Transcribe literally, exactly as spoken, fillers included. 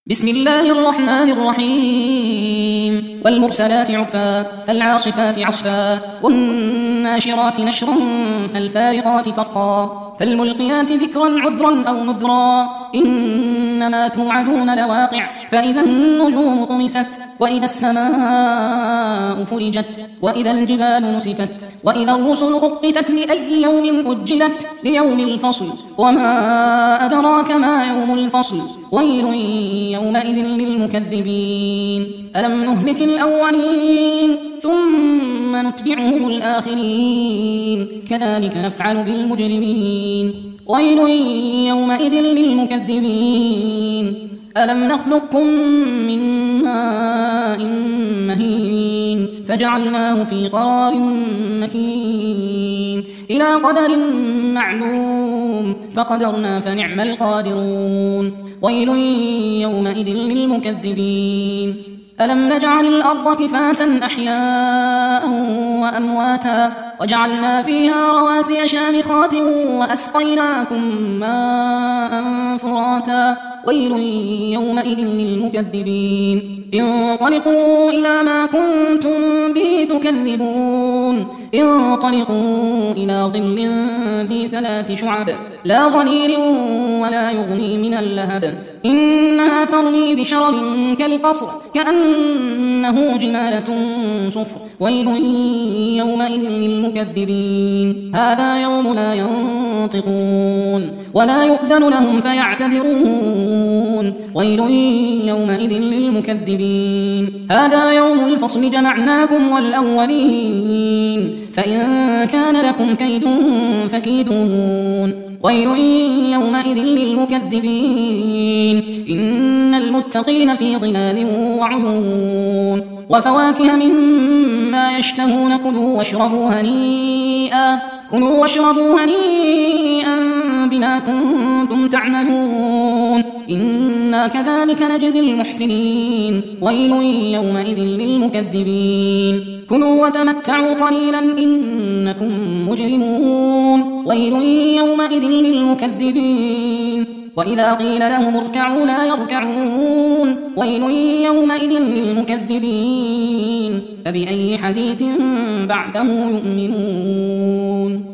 بسم الله الرحمن الرحيم والمرسلات عرفا فالعاصفات عصفا والناشرات نشرا فالفارقات فرقا فالملقيات ذكرا عذرا أو نذرا إنما توعدون لواقع فإذا النجوم طمست وإذا السماء فرجت وإذا الجبال نسفت وإذا الرسل قطت لأي يوم أجلت ليوم الفصل وما أدراك ما يوم الفصل ويل يومئذ للمكذبين ألم نهلك الأولين ثم نتبعهم الآخرين كذلك نفعل بالمجرمين ويل يومئذ للمكذبين ألم نخلقكم من ماء مهين فجعلناه في قرار مكين إلى قدر معلوم فقدرنا فنعم القادرون ويل يومئذ للمكذبين ألم نجعل الأرض كفاة أحياء وأمواتا وجعلنا فيها رواسي شامخات وأسقيناكم ماء فراتا ويل يومئذ للمكذبين انطلقوا إلى ما كنتم به تكذبون انطلقوا إلى ظل ذي ثلاث شعب لا ظليل ولا يغني من اللهب إنها ترمي بشرر كالقصر كأنه جمالة صفر ويل يومئذ للمكذبين هذا يوم لا ينطقون ولا يؤذن لهم فيعتذرون ويل يومئذ للمكذبين هذا يوم الفصل جمعناكم والأولين فإن كان لكم كيد فكيدون ويل يومئذ للمكذبين إن المتقين في ظلال وعيون وفواكه مما يشتهون كلوا واشربوا هنيئا كلوا واشربوا هنيئا بما كنتم تعملون إنا كذلك نجزي المحسنين ويل يومئذ للمكذبين كلوا وتمتعوا قليلا إنكم مجرمون ويل يومئذ للمكذبين وإذا قيل لهم اركعوا لا يركعون ويل يومئذ للمكذبين فبأي حديث بعده يؤمنون.